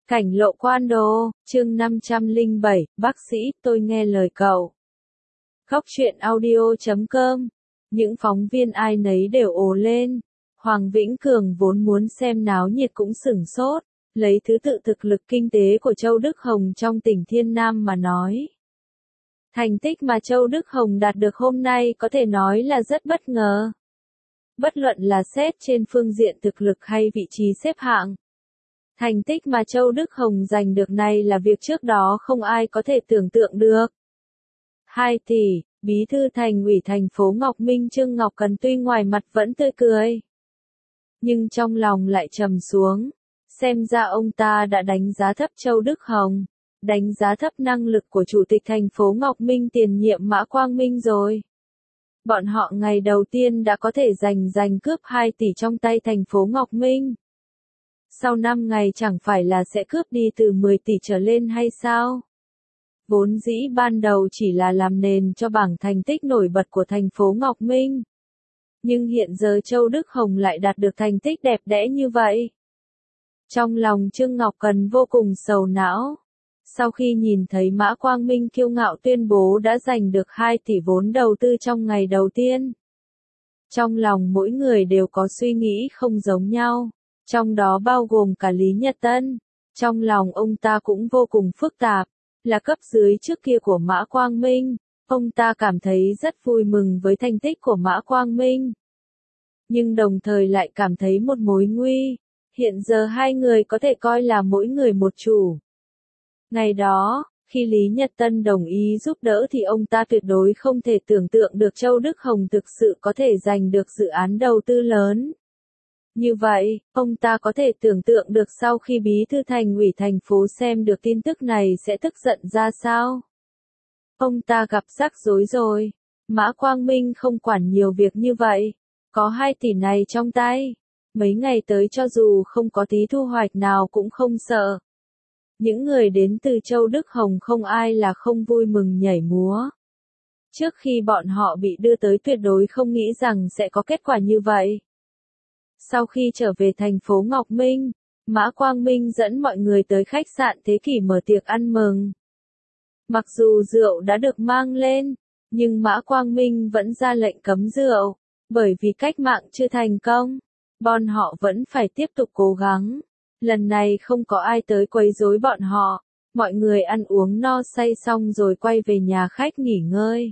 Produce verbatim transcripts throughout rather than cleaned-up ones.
Cảnh lộ quan đồ, chương năm trăm lẻ bảy, bác sĩ, tôi nghe lời cậu. Khóc chuyện audio chấm com. Những phóng viên ai nấy đều ồ lên. Hoàng Vĩnh Cường vốn muốn xem náo nhiệt cũng sửng sốt, lấy thứ tự thực lực kinh tế của Châu Đức Hồng trong tỉnh Thiên Nam mà nói. Thành tích mà Châu Đức Hồng đạt được hôm nay có thể nói là rất bất ngờ. Bất luận là xét trên phương diện thực lực hay vị trí xếp hạng. Thành tích mà Châu Đức Hồng giành được này là việc trước đó không ai có thể tưởng tượng được. hai tỷ, Bí thư Thành ủy thành phố Ngọc Minh Trương Ngọc Cần tuy ngoài mặt vẫn tươi cười, nhưng trong lòng lại trầm xuống. Xem ra ông ta đã đánh giá thấp Châu Đức Hồng, đánh giá thấp năng lực của Chủ tịch thành phố Ngọc Minh tiền nhiệm Mã Quang Minh rồi. Bọn họ ngày đầu tiên đã có thể giành giành cướp hai tỷ trong tay thành phố Ngọc Minh. Sau năm ngày chẳng phải là sẽ cướp đi từ mười tỷ trở lên hay sao? Vốn dĩ ban đầu chỉ là làm nền cho bảng thành tích nổi bật của thành phố Ngọc Minh. Nhưng hiện giờ Châu Đức Hồng lại đạt được thành tích đẹp đẽ như vậy. Trong lòng Trương Ngọc Cần vô cùng sầu não. Sau khi nhìn thấy Mã Quang Minh kiêu ngạo tuyên bố đã giành được hai tỷ vốn đầu tư trong ngày đầu tiên. Trong lòng mỗi người đều có suy nghĩ không giống nhau. Trong đó bao gồm cả Lý Nhật Tân. Trong lòng ông ta cũng vô cùng phức tạp. Là cấp dưới trước kia của Mã Quang Minh, ông ta cảm thấy rất vui mừng với thành tích của Mã Quang Minh. Nhưng đồng thời lại cảm thấy một mối nguy. Hiện giờ hai người có thể coi là mỗi người một chủ. Ngày đó, khi Lý Nhật Tân đồng ý giúp đỡ thì ông ta tuyệt đối không thể tưởng tượng được Châu Đức Hồng thực sự có thể giành được dự án đầu tư lớn. Như vậy, ông ta có thể tưởng tượng được sau khi Bí thư Thành ủy thành phố xem được tin tức này sẽ tức giận ra sao. Ông ta gặp rắc rối rồi. Mã Quang Minh không quản nhiều việc như vậy. Có hai tỷ này trong tay. Mấy ngày tới cho dù không có tí thu hoạch nào cũng không sợ. Những người đến từ Châu Đức Hồng không ai là không vui mừng nhảy múa. Trước khi bọn họ bị đưa tới tuyệt đối không nghĩ rằng sẽ có kết quả như vậy. Sau khi trở về thành phố Ngọc Minh, Mã Quang Minh dẫn mọi người tới khách sạn Thế Kỷ mở tiệc ăn mừng. Mặc dù rượu đã được mang lên, nhưng Mã Quang Minh vẫn ra lệnh cấm rượu, bởi vì cách mạng chưa thành công, bọn họ vẫn phải tiếp tục cố gắng. Lần này không có ai tới quấy rối bọn họ, mọi người ăn uống no say xong rồi quay về nhà khách nghỉ ngơi.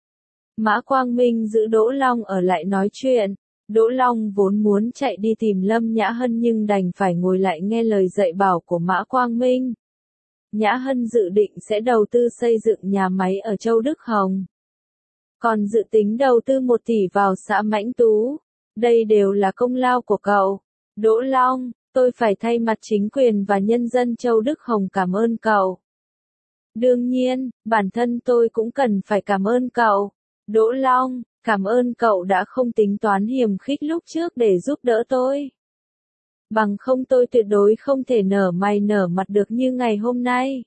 Mã Quang Minh giữ Đỗ Long ở lại nói chuyện. Đỗ Long vốn muốn chạy đi tìm Lâm Nhã Hân nhưng đành phải ngồi lại nghe lời dạy bảo của Mã Quang Minh. Nhã Hân dự định sẽ đầu tư xây dựng nhà máy ở Châu Đức Hồng. Còn dự tính đầu tư một tỷ vào xã Mãnh Tú. Đây đều là công lao của cậu. Đỗ Long, tôi phải thay mặt chính quyền và nhân dân Châu Đức Hồng cảm ơn cậu. Đương nhiên, bản thân tôi cũng cần phải cảm ơn cậu. Đỗ Long, cảm ơn cậu đã không tính toán hiềm khích lúc trước để giúp đỡ tôi. Bằng không tôi tuyệt đối không thể nở mày nở mặt được như ngày hôm nay.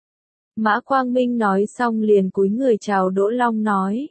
Mã Quang Minh nói xong liền cúi người chào Đỗ Long nói.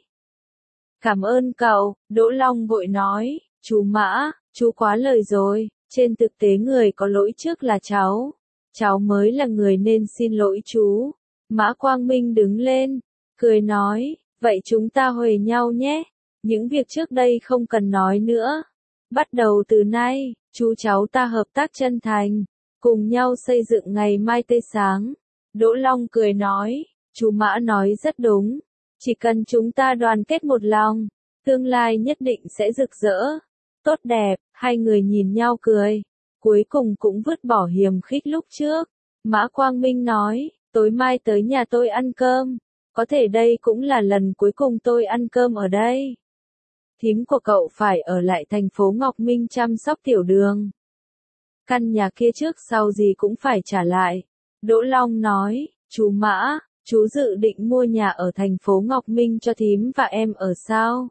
Cảm ơn cậu, Đỗ Long vội nói, chú Mã, chú quá lời rồi, trên thực tế người có lỗi trước là cháu. Cháu mới là người nên xin lỗi chú. Mã Quang Minh đứng lên, cười nói. Vậy chúng ta huề nhau nhé. Những việc trước đây không cần nói nữa. Bắt đầu từ nay, chú cháu ta hợp tác chân thành, cùng nhau xây dựng ngày mai tươi sáng. Đỗ Long cười nói, chú Mã nói rất đúng. Chỉ cần chúng ta đoàn kết một lòng, tương lai nhất định sẽ rực rỡ, tốt đẹp. Hai người nhìn nhau cười, cuối cùng cũng vứt bỏ hiềm khích lúc trước. Mã Quang Minh nói, tối mai tới nhà tôi ăn cơm. Có thể đây cũng là lần cuối cùng tôi ăn cơm ở đây. Thím của cậu phải ở lại thành phố Ngọc Minh chăm sóc Tiểu Đường. Căn nhà kia trước sau gì cũng phải trả lại. Đỗ Long nói, chú Mã, chú dự định mua nhà ở thành phố Ngọc Minh cho thím và em ở sao?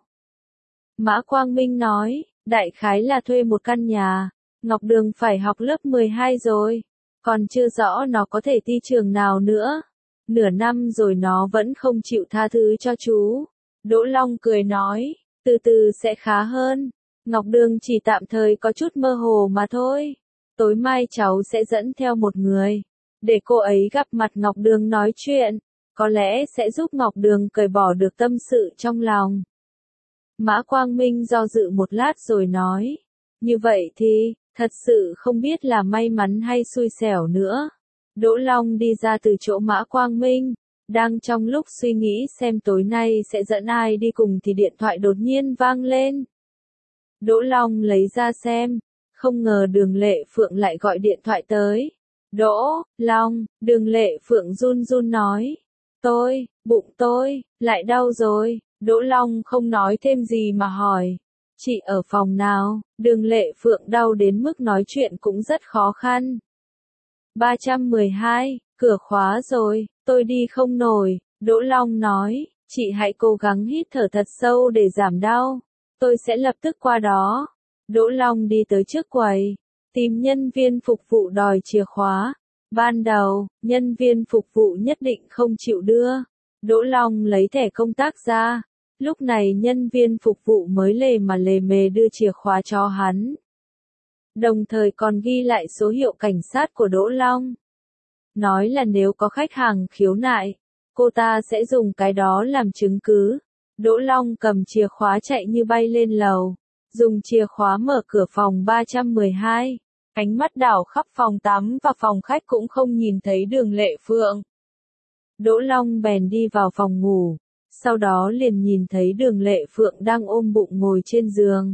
Mã Quang Minh nói, đại khái là thuê một căn nhà. Ngọc Đường phải học lớp mười hai rồi. Còn chưa rõ nó có thể thi trường nào nữa. Nửa năm rồi nó vẫn không chịu tha thứ cho chú. Đỗ Long cười nói, từ từ sẽ khá hơn. Ngọc Đường chỉ tạm thời có chút mơ hồ mà thôi. Tối mai cháu sẽ dẫn theo một người. để cô ấy gặp mặt Ngọc Đường nói chuyện, có lẽ sẽ giúp Ngọc Đường cởi bỏ được tâm sự trong lòng. Mã Quang Minh do dự một lát rồi nói, như vậy thì, thật sự không biết là may mắn hay xui xẻo nữa. Đỗ Long đi ra từ chỗ Mã Quang Minh, đang trong lúc suy nghĩ xem tối nay sẽ dẫn ai đi cùng thì điện thoại đột nhiên vang lên. Đỗ Long lấy ra xem, không ngờ Đường Lệ Phượng lại gọi điện thoại tới. Đỗ Long, Đường Lệ Phượng run run nói, tôi, bụng tôi, lại đau rồi. Đỗ Long không nói thêm gì mà hỏi, chị ở phòng nào? Đường Lệ Phượng đau đến mức nói chuyện cũng rất khó khăn. ba trăm mười hai, cửa khóa rồi, tôi đi không nổi. Đỗ Long nói, chị hãy cố gắng hít thở thật sâu để giảm đau, tôi sẽ lập tức qua đó. Đỗ Long đi tới trước quầy, tìm nhân viên phục vụ đòi chìa khóa. Ban đầu, nhân viên phục vụ nhất định không chịu đưa. Đỗ Long lấy thẻ công tác ra. Lúc này nhân viên phục vụ mới lề mà lề mề đưa chìa khóa cho hắn. Đồng thời còn ghi lại số hiệu cảnh sát của Đỗ Long. Nói là nếu có khách hàng khiếu nại, cô ta sẽ dùng cái đó làm chứng cứ. Đỗ Long cầm chìa khóa chạy như bay lên lầu, dùng chìa khóa mở cửa phòng ba trăm mười hai. Ánh mắt đảo khắp phòng tắm và phòng khách cũng không nhìn thấy Đường Lệ Phượng. Đỗ Long bèn đi vào phòng ngủ. Sau đó liền nhìn thấy Đường Lệ Phượng đang ôm bụng ngồi trên giường.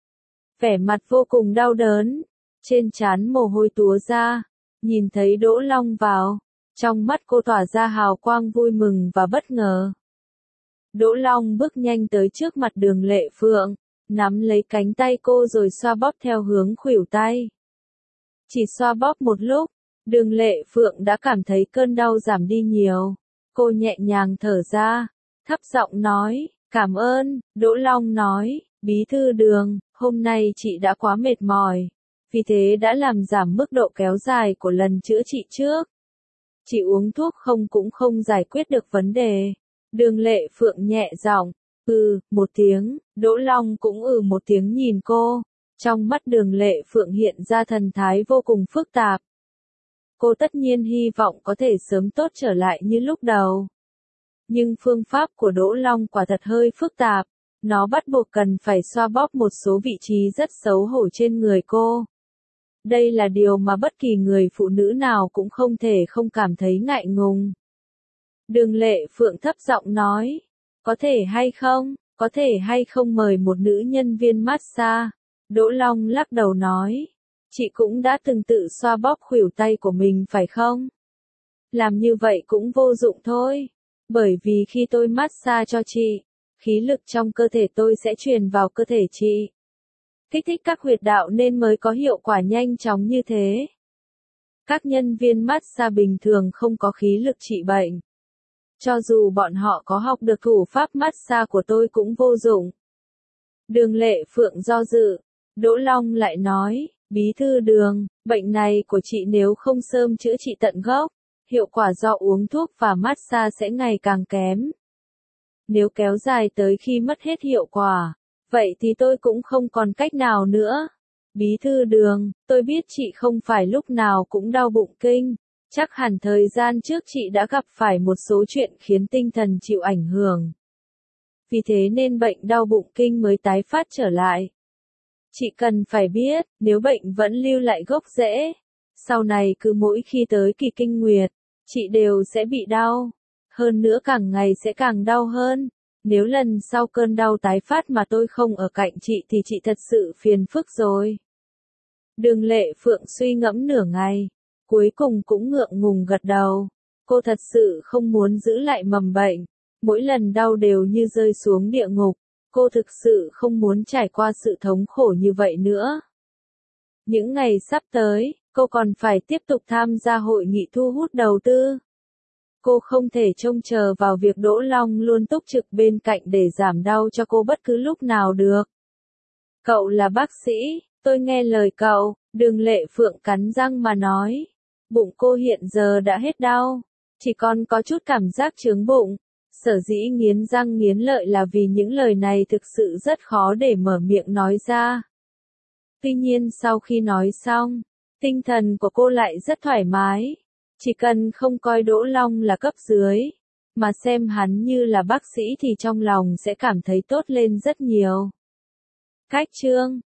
Vẻ mặt vô cùng đau đớn, trên trán mồ hôi túa ra, nhìn thấy Đỗ Long vào, trong mắt cô tỏa ra hào quang vui mừng và bất ngờ. Đỗ Long bước nhanh tới trước mặt Đường Lệ Phượng, nắm lấy cánh tay cô rồi xoa bóp theo hướng khuỷu tay. Chỉ xoa bóp một lúc, Đường Lệ Phượng đã cảm thấy cơn đau giảm đi nhiều, cô nhẹ nhàng thở ra. Thấp giọng nói, cảm ơn. Đỗ Long nói, bí thư Đường, hôm nay chị đã quá mệt mỏi, vì thế đã làm giảm mức độ kéo dài của lần chữa trị trước. Chị uống thuốc không cũng không giải quyết được vấn đề. Đường Lệ Phượng nhẹ giọng, ừ, một tiếng. Đỗ Long cũng ừ một tiếng nhìn cô. Trong mắt Đường Lệ Phượng hiện ra thần thái vô cùng phức tạp. Cô tất nhiên hy vọng có thể sớm tốt trở lại như lúc đầu. Nhưng phương pháp của Đỗ Long quả thật hơi phức tạp, nó bắt buộc cần phải xoa bóp một số vị trí rất xấu hổ trên người cô. Đây là điều mà bất kỳ người phụ nữ nào cũng không thể không cảm thấy ngại ngùng. Đường Lệ Phượng thấp giọng nói, có thể hay không, có thể hay không mời một nữ nhân viên massage. Đỗ Long lắc đầu nói, chị cũng đã từng tự xoa bóp khuỷu tay của mình phải không? Làm như vậy cũng vô dụng thôi. Bởi vì khi tôi massage cho chị, khí lực trong cơ thể tôi sẽ truyền vào cơ thể chị. Kích thích các huyệt đạo nên mới có hiệu quả nhanh chóng như thế. Các nhân viên massage bình thường không có khí lực trị bệnh. Cho dù bọn họ có học được thủ pháp massage của tôi cũng vô dụng. Đường Lệ Phượng do dự, Đỗ Long lại nói, bí thư Đường, bệnh này của chị nếu không sớm chữa trị tận gốc, hiệu quả do uống thuốc và massage sẽ ngày càng kém. Nếu kéo dài tới khi mất hết hiệu quả, vậy thì tôi cũng không còn cách nào nữa. Bí thư Đường, tôi biết chị không phải lúc nào cũng đau bụng kinh, chắc hẳn thời gian trước chị đã gặp phải một số chuyện khiến tinh thần chịu ảnh hưởng. Vì thế nên bệnh đau bụng kinh mới tái phát trở lại. Chị cần phải biết, nếu bệnh vẫn lưu lại gốc rễ, sau này cứ mỗi khi tới kỳ kinh nguyệt, chị đều sẽ bị đau. Hơn nữa càng ngày sẽ càng đau hơn. Nếu lần sau cơn đau tái phát mà tôi không ở cạnh chị thì chị thật sự phiền phức rồi. Đường Lệ Phượng suy ngẫm nửa ngày, cuối cùng cũng ngượng ngùng gật đầu. Cô thật sự không muốn giữ lại mầm bệnh. Mỗi lần đau đều như rơi xuống địa ngục. Cô thực sự không muốn trải qua sự thống khổ như vậy nữa. Những ngày sắp tới, cô còn phải tiếp tục tham gia hội nghị thu hút đầu tư. Cô không thể trông chờ vào việc Đỗ Long luôn túc trực bên cạnh để giảm đau cho cô bất cứ lúc nào được. Cậu là bác sĩ, tôi nghe lời cậu. Đường Lệ Phượng cắn răng mà nói. Bụng cô hiện giờ đã hết đau, chỉ còn có chút cảm giác chướng bụng. Sở dĩ nghiến răng nghiến lợi là vì những lời này thực sự rất khó để mở miệng nói ra. Tuy nhiên sau khi nói xong, tinh thần của cô lại rất thoải mái. Chỉ cần không coi Đỗ Long là cấp dưới, mà xem hắn như là bác sĩ thì trong lòng sẽ cảm thấy tốt lên rất nhiều. Cách chương